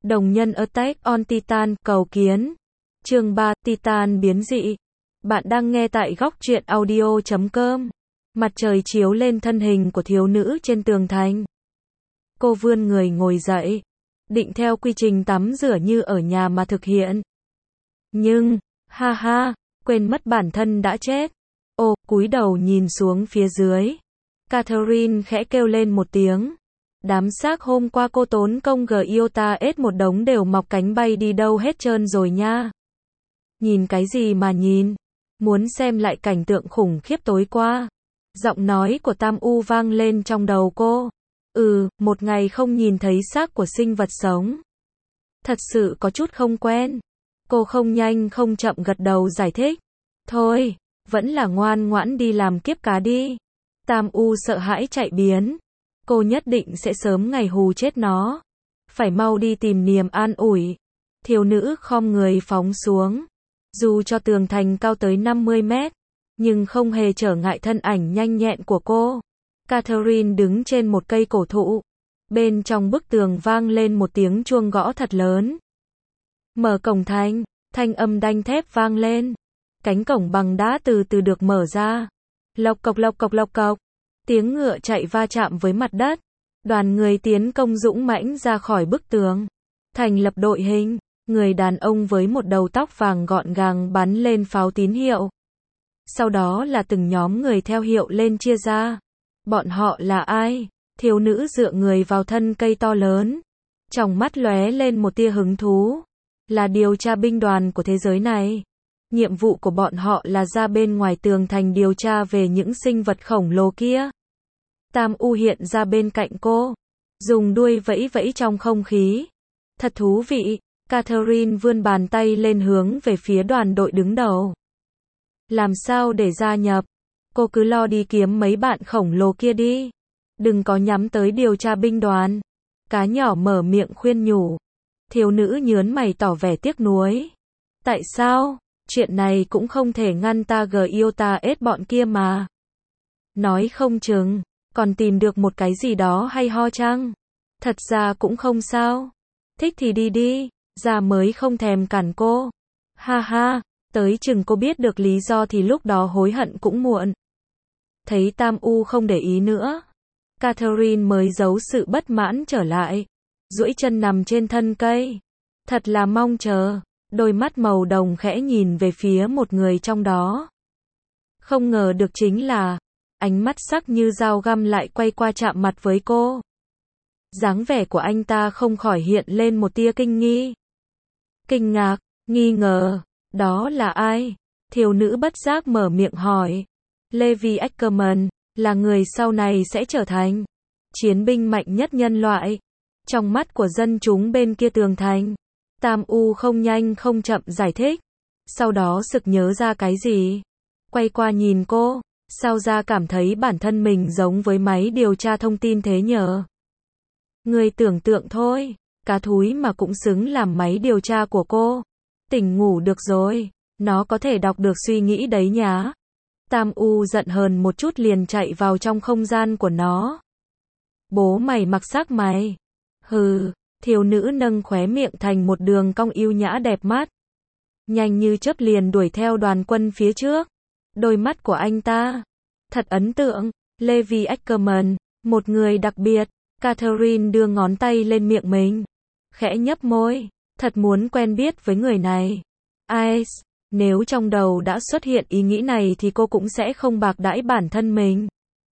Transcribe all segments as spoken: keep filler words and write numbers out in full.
Đồng nhân Attack on Titan, cầu kiến. Chương ba, Titan biến dị. Bạn đang nghe tại góc truyện audio chấm com. Mặt trời chiếu lên thân hình của thiếu nữ trên tường thành. Cô vươn người ngồi dậy, định theo quy trình tắm rửa như ở nhà mà thực hiện. Nhưng, ha ha, quên mất bản thân đã chết. Ô, cúi đầu nhìn xuống phía dưới. Catherine khẽ kêu lên một tiếng. Đám xác hôm qua cô tốn công Giota ết một đống đều mọc cánh bay đi đâu hết trơn rồi nha. Nhìn cái gì mà nhìn? Muốn xem lại cảnh tượng khủng khiếp tối qua. Giọng nói của Tam U vang lên trong đầu cô. Ừ, một ngày không nhìn thấy xác của sinh vật sống. Thật sự có chút không quen. Cô không nhanh không chậm gật đầu giải thích. Thôi, vẫn là ngoan ngoãn đi làm kiếp cá đi. Tam U sợ hãi chạy biến. Cô nhất định sẽ sớm ngày hù chết nó. Phải mau đi tìm niềm an ủi. Thiếu nữ khom người phóng xuống. Dù cho tường thành cao tới năm mươi mét, nhưng không hề trở ngại thân ảnh nhanh nhẹn của cô. Catherine đứng trên một cây cổ thụ. Bên trong bức tường vang lên một tiếng chuông gõ thật lớn. Mở cổng thành, thanh âm đanh thép vang lên. Cánh cổng bằng đá từ từ được mở ra. Lộc cộc lộc cộc lộc cộc. Tiếng ngựa chạy va chạm với mặt đất. Đoàn người tiến công dũng mãnh ra khỏi bức tường. Thành lập đội hình. Người đàn ông với một đầu tóc vàng gọn gàng bắn lên pháo tín hiệu. Sau đó là từng nhóm người theo hiệu lên chia ra. Bọn họ là ai? Thiếu nữ dựa người vào thân cây to lớn. Trong mắt lóe lên một tia hứng thú. Là điều tra binh đoàn của thế giới này. Nhiệm vụ của bọn họ là ra bên ngoài tường thành điều tra về những sinh vật khổng lồ kia. Tam U hiện ra bên cạnh cô. Dùng đuôi vẫy vẫy trong không khí. Thật thú vị. Catherine vươn bàn tay lên hướng về phía đoàn đội đứng đầu. Làm sao để gia nhập? Cô cứ lo đi kiếm mấy bạn khổng lồ kia đi. Đừng có nhắm tới điều tra binh đoàn. Cá nhỏ mở miệng khuyên nhủ. Thiếu nữ nhớn mày tỏ vẻ tiếc nuối. Tại sao? Chuyện này cũng không thể ngăn ta Giota ết bọn kia mà. Nói không chừng, còn tìm được một cái gì đó hay ho chăng? Thật ra cũng không sao. Thích thì đi đi, ra mới không thèm cản cô. Ha ha, tới chừng cô biết được lý do thì lúc đó hối hận cũng muộn. Thấy Tam U không để ý nữa. Catherine mới giấu sự bất mãn trở lại. Duỗi chân nằm trên thân cây. Thật là mong chờ. Đôi mắt màu đồng khẽ nhìn về phía một người trong đó. Không ngờ được chính là, ánh mắt sắc như dao găm lại quay qua chạm mặt với cô. Dáng vẻ của anh ta không khỏi hiện lên một tia kinh nghi. Kinh ngạc, nghi ngờ, đó là ai? Thiếu nữ bất giác mở miệng hỏi. Levi Ackerman, là người sau này sẽ trở thành chiến binh mạnh nhất nhân loại. Trong mắt của dân chúng bên kia tường thành. Tam U không nhanh không chậm giải thích. Sau đó sực nhớ ra cái gì. Quay qua nhìn cô. Sao ra cảm thấy bản thân mình giống với máy điều tra thông tin thế nhờ? Người tưởng tượng thôi. Cá thúi mà cũng xứng làm máy điều tra của cô. Tỉnh ngủ được rồi. Nó có thể đọc được suy nghĩ đấy nhá. Tam U giận hờn một chút liền chạy vào trong không gian của nó. Bố mày mặc xác mày. Hừ. Thiếu nữ nâng khóe miệng thành một đường cong yêu nhã đẹp mắt. Nhanh như chớp liền đuổi theo đoàn quân phía trước. Đôi mắt của anh ta. Thật ấn tượng. Levi Ackerman. Một người đặc biệt. Catherine đưa ngón tay lên miệng mình. Khẽ nhấp môi. Thật muốn quen biết với người này. Ice. Nếu trong đầu đã xuất hiện ý nghĩ này thì cô cũng sẽ không bạc đãi bản thân mình.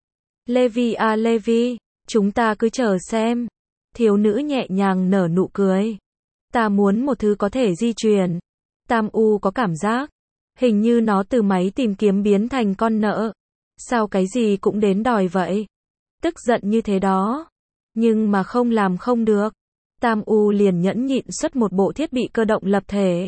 Levi à Levi. Chúng ta cứ chờ xem. Thiếu nữ nhẹ nhàng nở nụ cười. Ta muốn một thứ có thể di chuyển. Tam U có cảm giác. Hình như nó từ máy tìm kiếm biến thành con nợ. Sao cái gì cũng đến đòi vậy? Tức giận như thế đó. Nhưng mà không làm không được. Tam U liền nhẫn nhịn xuất một bộ thiết bị cơ động lập thể.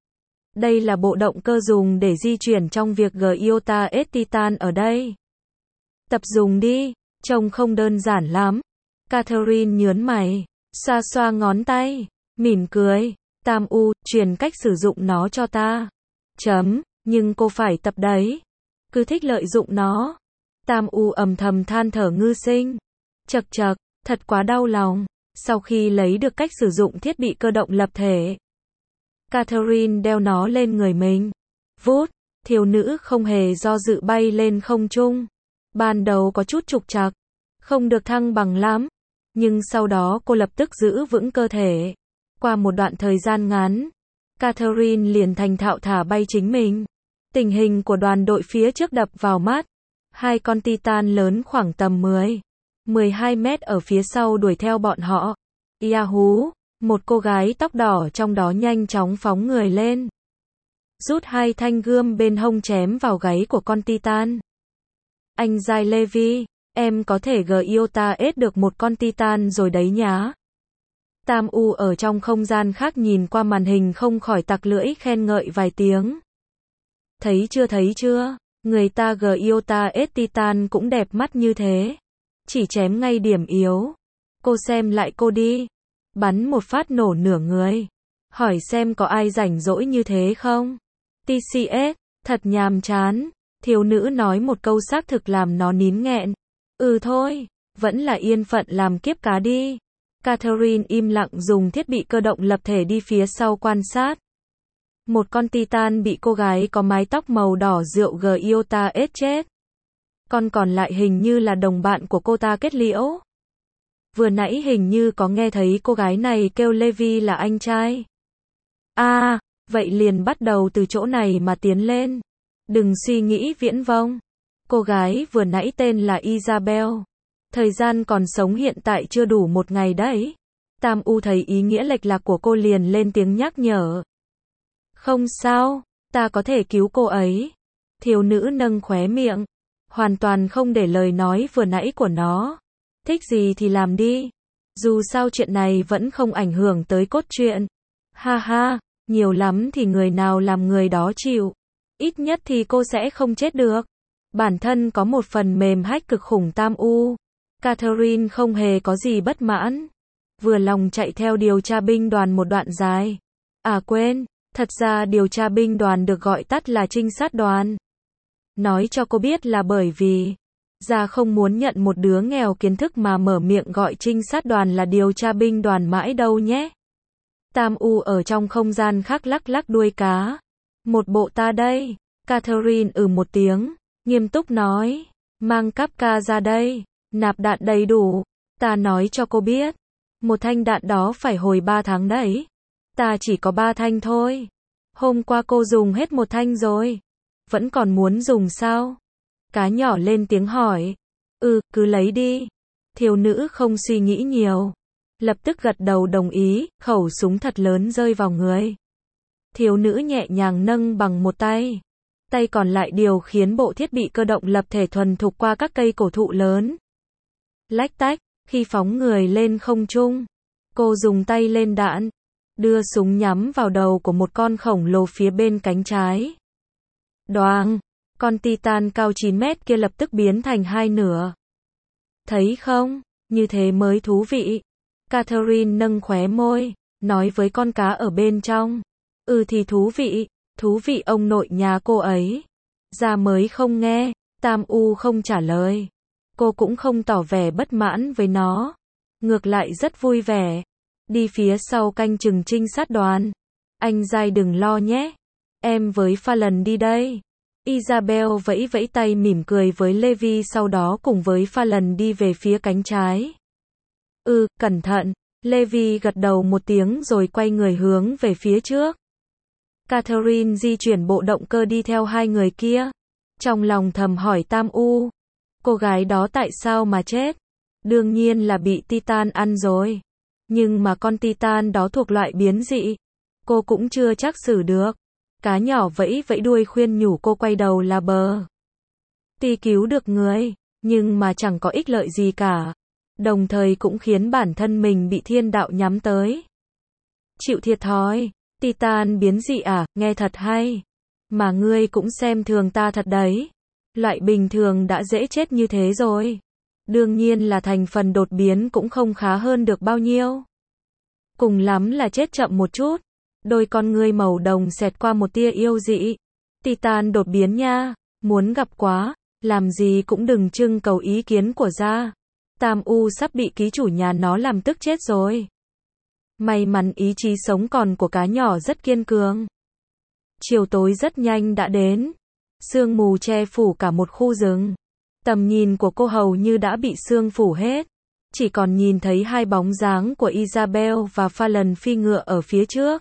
Đây là bộ động cơ dùng để di chuyển trong việc Giota ết Titan ở đây. Tập dùng đi. Trông không đơn giản lắm. Catherine nhớn mày, xoa xoa ngón tay, mỉm cười. Tam U, truyền cách sử dụng nó cho ta. Chấm, nhưng cô phải tập đấy. Cứ thích lợi dụng nó. Tam U âm thầm than thở ngư sinh. Chậc chậc, thật quá đau lòng. Sau khi lấy được cách sử dụng thiết bị cơ động lập thể, Catherine đeo nó lên người mình. Vút, thiếu nữ không hề do dự bay lên không trung. Ban đầu có chút trục trặc, không được thăng bằng lắm, nhưng sau đó cô lập tức giữ vững cơ thể. Qua một đoạn thời gian ngắn, Catherine liền thành thạo thả bay chính mình. Tình hình của đoàn đội phía trước đập vào mắt. Hai con Titan lớn khoảng tầm mười, mười hai mét ở phía sau đuổi theo bọn họ. Yahoo! Một cô gái tóc đỏ trong đó nhanh chóng phóng người lên, rút hai thanh gươm bên hông chém vào gáy của con Titan. Anh Giai Levi, em có thể Giota ết được một con Titan rồi đấy nhá. Tam U ở trong không gian khác nhìn qua màn hình không khỏi tặc lưỡi khen ngợi vài tiếng. Thấy chưa thấy chưa, người ta Giota ết Titan cũng đẹp mắt như thế. Chỉ chém ngay điểm yếu. Cô xem lại cô đi. Bắn một phát nổ nửa người. Hỏi xem có ai rảnh rỗi như thế không? tê xê ét, thật nhàm chán. Thiếu nữ nói một câu xác thực làm nó nín nghẹn. Ừ thôi, vẫn là yên phận làm kiếp cá đi. Catherine im lặng dùng thiết bị cơ động lập thể đi phía sau quan sát. Một con Titan bị cô gái có mái tóc màu đỏ rượu Giota ết chết. Con còn lại hình như là đồng bạn của cô ta kết liễu. Vừa nãy hình như có nghe thấy cô gái này kêu Levi là anh trai. À, vậy liền bắt đầu từ chỗ này mà tiến lên. Đừng suy nghĩ viễn vông. Cô gái vừa nãy tên là Isabel. Thời gian còn sống hiện tại chưa đủ một ngày đấy. Tam U thấy ý nghĩa lệch lạc của cô liền lên tiếng nhắc nhở. Không sao, ta có thể cứu cô ấy. Thiếu nữ nâng khóe miệng, hoàn toàn không để lời nói vừa nãy của nó. Thích gì thì làm đi. Dù sao chuyện này vẫn không ảnh hưởng tới cốt truyện. Ha ha, nhiều lắm thì người nào làm người đó chịu. Ít nhất thì cô sẽ không chết được. Bản thân có một phần mềm hack cực khủng Tam U. Catherine không hề có gì bất mãn. Vừa lòng chạy theo điều tra binh đoàn một đoạn dài. À quên, thật ra điều tra binh đoàn được gọi tắt là trinh sát đoàn. Nói cho cô biết là bởi vì Gia không muốn nhận một đứa nghèo kiến thức mà mở miệng gọi trinh sát đoàn là điều tra binh đoàn mãi đâu nhé. Tam U ở trong không gian khác lắc lắc đuôi cá. Một bộ ta đây. Catherine ừ một tiếng, nghiêm túc nói. Mang cáp ca ra đây. Nạp đạn đầy đủ. Ta nói cho cô biết. Một thanh đạn đó phải hồi ba tháng đấy. Ta chỉ có ba thanh thôi. Hôm qua cô dùng hết một thanh rồi. Vẫn còn muốn dùng sao? Cá nhỏ lên tiếng hỏi. Ừ, cứ lấy đi. Thiếu nữ không suy nghĩ nhiều. Lập tức gật đầu đồng ý, khẩu súng thật lớn rơi vào người. Thiếu nữ nhẹ nhàng nâng bằng một tay. Tay còn lại điều khiển bộ thiết bị cơ động lập thể thuần thục qua các cây cổ thụ lớn. Lách tách, khi phóng người lên không trung. Cô dùng tay lên đạn. Đưa súng nhắm vào đầu của một con khổng lồ phía bên cánh trái. Đoàng! Con Titan cao chín mét kia lập tức biến thành hai nửa. Thấy không? Như thế mới thú vị. Catherine nâng khóe môi, nói với con cá ở bên trong. Ừ thì thú vị, thú vị ông nội nhà cô ấy. Ra mới không nghe, Tam U không trả lời. Cô cũng không tỏ vẻ bất mãn với nó. Ngược lại rất vui vẻ. Đi phía sau canh chừng trinh sát đoàn. Anh Giai đừng lo nhé. Em với Fallon đi đây. Isabel vẫy vẫy tay mỉm cười với Levi sau đó cùng với Fallon đi về phía cánh trái. Ừ, cẩn thận. Levi gật đầu một tiếng rồi quay người hướng về phía trước. Catherine di chuyển bộ động cơ đi theo hai người kia. Trong lòng thầm hỏi Tam U. Cô gái đó tại sao mà chết? Đương nhiên là bị Titan ăn rồi. Nhưng mà con Titan đó thuộc loại biến dị. Cô cũng chưa chắc xử được. Cá nhỏ vẫy vẫy đuôi khuyên nhủ cô quay đầu là bờ. Tuy cứu được người, nhưng mà chẳng có ích lợi gì cả. Đồng thời cũng khiến bản thân mình bị thiên đạo nhắm tới. Chịu thiệt thòi. Titan biến dị à, nghe thật hay. Mà ngươi cũng xem thường ta thật đấy. Loại bình thường đã dễ chết như thế rồi. Đương nhiên là thành phần đột biến cũng không khá hơn được bao nhiêu. Cùng lắm là chết chậm một chút. Đôi con ngươi màu đồng xẹt qua một tia yêu dị. Titan đột biến nha. Muốn gặp quá. Làm gì cũng đừng trưng cầu ý kiến của Gia. Tam U sắp bị ký chủ nhà nó làm tức chết rồi. May mắn ý chí sống còn của cá nhỏ rất kiên cường. Chiều tối rất nhanh đã đến. Sương mù che phủ cả một khu rừng. Tầm nhìn của cô hầu như đã bị sương phủ hết. Chỉ còn nhìn thấy hai bóng dáng của Isabel và Fallon phi ngựa ở phía trước.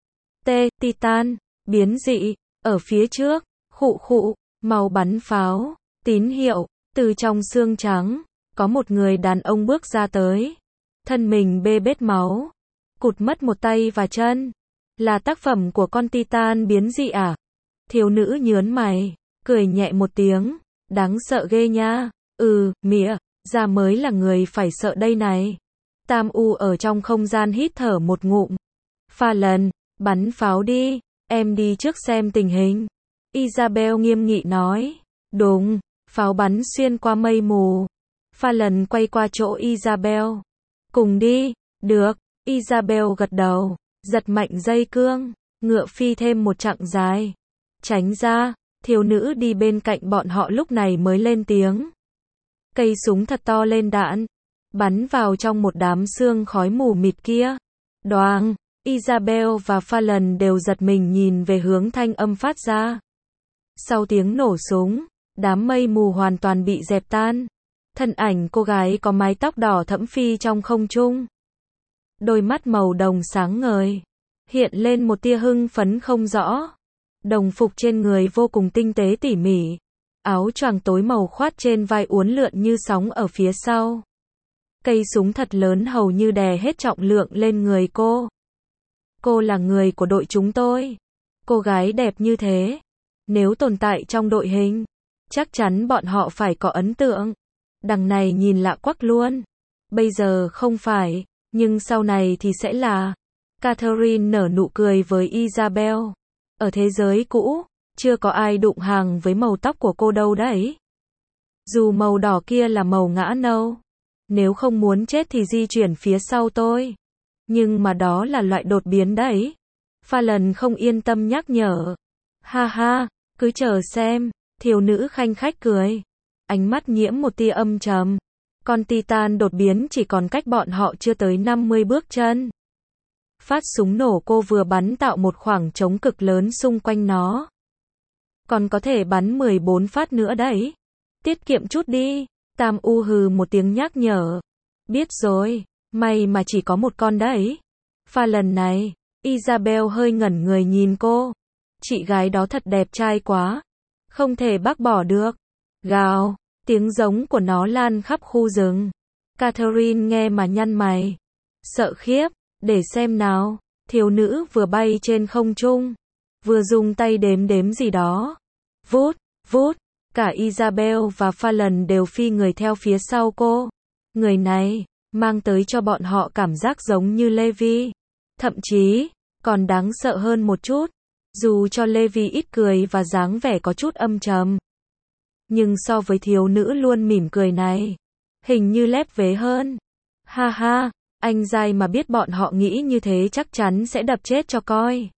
T. Titan, biến dị, ở phía trước, khụ khụ, màu bắn pháo, tín hiệu, từ trong xương trắng, có một người đàn ông bước ra tới. Thân mình bê bết máu, cụt mất một tay và chân. Là tác phẩm của con Titan biến dị à? Thiếu nữ nhớn mày, cười nhẹ một tiếng, đáng sợ ghê nha. Ừ, mịa, ra mới là người phải sợ đây này. Tam U ở trong không gian hít thở một ngụm. Fallon, bắn pháo đi, em đi trước xem tình hình. Isabel nghiêm nghị nói. Đúng, pháo bắn xuyên qua mây mù. Fallon quay qua chỗ Isabel. Cùng đi, được, Isabel gật đầu, giật mạnh dây cương, ngựa phi thêm một chặng dài. Tránh ra, thiếu nữ đi bên cạnh bọn họ lúc này mới lên tiếng. Cây súng thật to lên đạn, bắn vào trong một đám sương khói mù mịt kia. Đoàng, Isabel và Fallon đều giật mình nhìn về hướng thanh âm phát ra. Sau tiếng nổ súng, đám mây mù hoàn toàn bị dẹp tan. Thân ảnh cô gái có mái tóc đỏ thẫm phi trong không trung. Đôi mắt màu đồng sáng ngời, hiện lên một tia hưng phấn không rõ. Đồng phục trên người vô cùng tinh tế tỉ mỉ. Áo choàng tối màu khoát trên vai uốn lượn như sóng ở phía sau. Cây súng thật lớn hầu như đè hết trọng lượng lên người cô. Cô là người của đội chúng tôi. Cô gái đẹp như thế, nếu tồn tại trong đội hình, chắc chắn bọn họ phải có ấn tượng. Đằng này nhìn lạ quắc luôn. Bây giờ không phải, nhưng sau này thì sẽ là. Catherine nở nụ cười với Isabel. Ở thế giới cũ, chưa có ai đụng hàng với màu tóc của cô đâu đấy. Dù màu đỏ kia là màu ngã nâu. Nếu không muốn chết thì di chuyển phía sau tôi. Nhưng mà đó là loại đột biến đấy. Fallon không yên tâm nhắc nhở. Ha ha, cứ chờ xem. Thiếu nữ khanh khách cười. Ánh mắt nhiễm một tia âm trầm. Con Titan đột biến chỉ còn cách bọn họ chưa tới năm mươi bước chân. Phát súng nổ cô vừa bắn tạo một khoảng trống cực lớn xung quanh nó. Còn có thể bắn mười bốn phát nữa đấy. Tiết kiệm chút đi. Tam U hừ một tiếng nhắc nhở. Biết rồi, may mà chỉ có một con đấy. Fallon này, Isabel hơi ngẩn người nhìn cô. Chị gái đó thật đẹp trai quá. Không thể bác bỏ được. Gào, tiếng giống của nó lan khắp khu rừng. Catherine nghe mà nhăn mày. Sợ khiếp, để xem nào. Thiếu nữ vừa bay trên không trung, vừa dùng tay đếm đếm gì đó. Vút, vút, cả Isabel và Fallon đều phi người theo phía sau cô. Người này, mang tới cho bọn họ cảm giác giống như Levi. Thậm chí, còn đáng sợ hơn một chút. Dù cho Levi ít cười và dáng vẻ có chút âm trầm. Nhưng so với thiếu nữ luôn mỉm cười này, hình như lép vế hơn. Ha ha, anh dai mà biết bọn họ nghĩ như thế chắc chắn sẽ đập chết cho coi.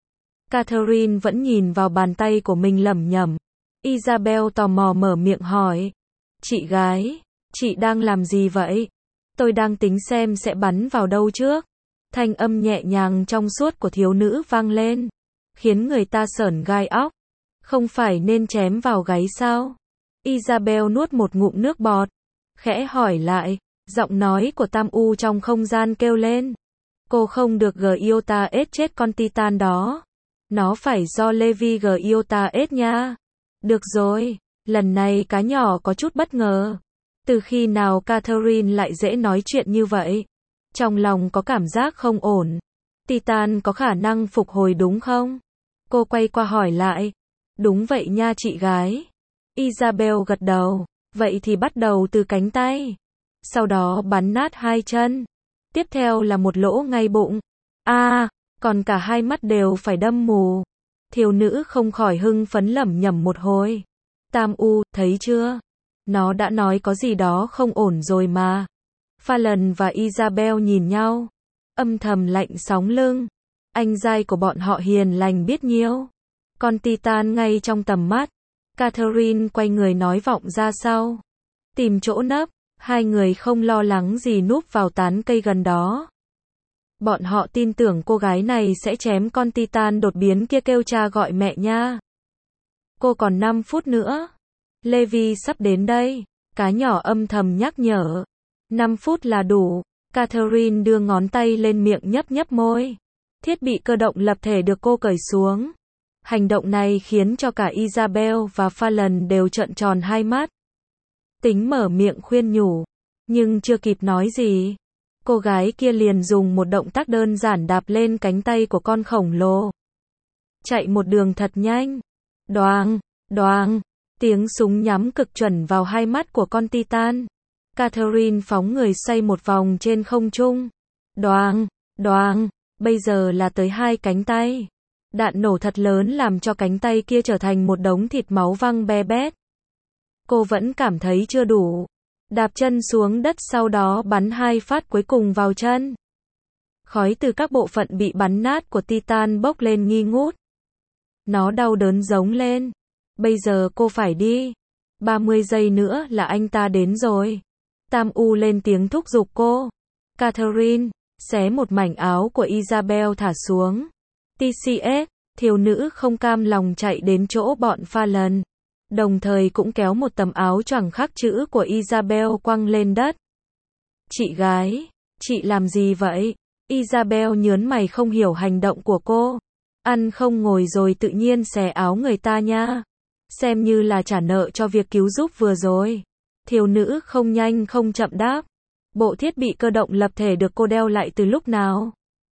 Catherine vẫn nhìn vào bàn tay của mình lẩm nhẩm. Isabel tò mò mở miệng hỏi. Chị gái, chị đang làm gì vậy? Tôi đang tính xem sẽ bắn vào đâu trước. Thanh âm nhẹ nhàng trong suốt của thiếu nữ vang lên, khiến người ta sởn gai óc. Không phải nên chém vào gáy sao? Isabel nuốt một ngụm nước bọt, khẽ hỏi lại. Giọng nói của Tam U trong không gian kêu lên. Cô không được Giota ết chết con Titan đó. Nó phải do Levi Giota ết nha. Được rồi, lần này cá nhỏ có chút bất ngờ. Từ khi nào Catherine lại dễ nói chuyện như vậy? Trong lòng có cảm giác không ổn. Titan có khả năng phục hồi đúng không? Cô quay qua hỏi lại. Đúng vậy nha chị gái. Isabel gật đầu. Vậy thì bắt đầu từ cánh tay. Sau đó bắn nát hai chân. Tiếp theo là một lỗ ngay bụng. A, à, còn cả hai mắt đều phải đâm mù. Thiếu nữ không khỏi hưng phấn lẩm nhẩm một hồi. Tam U, thấy chưa? Nó đã nói có gì đó không ổn rồi mà. Fallon và Isabel nhìn nhau, âm thầm lạnh sóng lưng. Anh giai của bọn họ hiền lành biết nhiêu. Con Titan ngay trong tầm mắt. Catherine quay người nói vọng ra sau. Tìm chỗ nấp, Hai người không lo lắng gì núp vào tán cây gần đó. Bọn họ tin tưởng cô gái này sẽ chém con Titan đột biến kia kêu cha gọi mẹ nha. Cô còn năm phút nữa. Levi sắp đến đây. Cá nhỏ âm thầm nhắc nhở. năm phút là đủ. Catherine đưa ngón tay lên miệng nhấp nhấp môi. Thiết bị cơ động lập thể được cô cởi xuống. Hành động này khiến cho cả Isabel và Fallon đều trợn tròn hai mắt. Tính mở miệng khuyên nhủ. Nhưng chưa kịp nói gì. Cô gái kia liền dùng một động tác đơn giản đạp lên cánh tay của con khổng lồ. Chạy một đường thật nhanh. Đoàng, đoàng. Tiếng súng nhắm cực chuẩn vào hai mắt của con Titan. Catherine phóng người xoay một vòng trên không trung. Đoàng, đoàng. Bây giờ là tới hai cánh tay. Đạn nổ thật lớn làm cho cánh tay kia trở thành một đống thịt máu văng be bét. Cô vẫn cảm thấy chưa đủ. Đạp chân xuống đất sau đó bắn hai phát cuối cùng vào chân. Khói từ các bộ phận bị bắn nát của Titan bốc lên nghi ngút. Nó đau đớn giống lên. Bây giờ cô phải đi. ba mươi giây nữa là anh ta đến rồi. Tam U lên tiếng thúc giục cô. Catherine, xé một mảnh áo của Isabel thả xuống. tê xê ét, thiếu nữ không cam lòng chạy đến chỗ bọn Fallon. Đồng thời cũng kéo một tấm áo choàng khắc chữ của Isabel quăng lên đất. Chị gái, chị làm gì vậy? Isabel nhớn mày không hiểu hành động của cô. Ăn không ngồi rồi tự nhiên xé áo người ta nha. Xem như là trả nợ cho việc cứu giúp vừa rồi. Thiếu nữ không nhanh không chậm đáp. Bộ thiết bị cơ động lập thể được cô đeo lại từ lúc nào?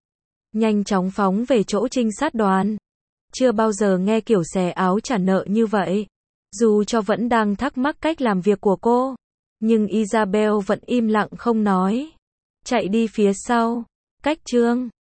Nhanh chóng phóng về chỗ trinh sát đoàn. Chưa bao giờ nghe kiểu xé áo trả nợ như vậy. Dù cho vẫn đang thắc mắc cách làm việc của cô. Nhưng Isabel vẫn im lặng không nói. Chạy đi phía sau. Cách chương.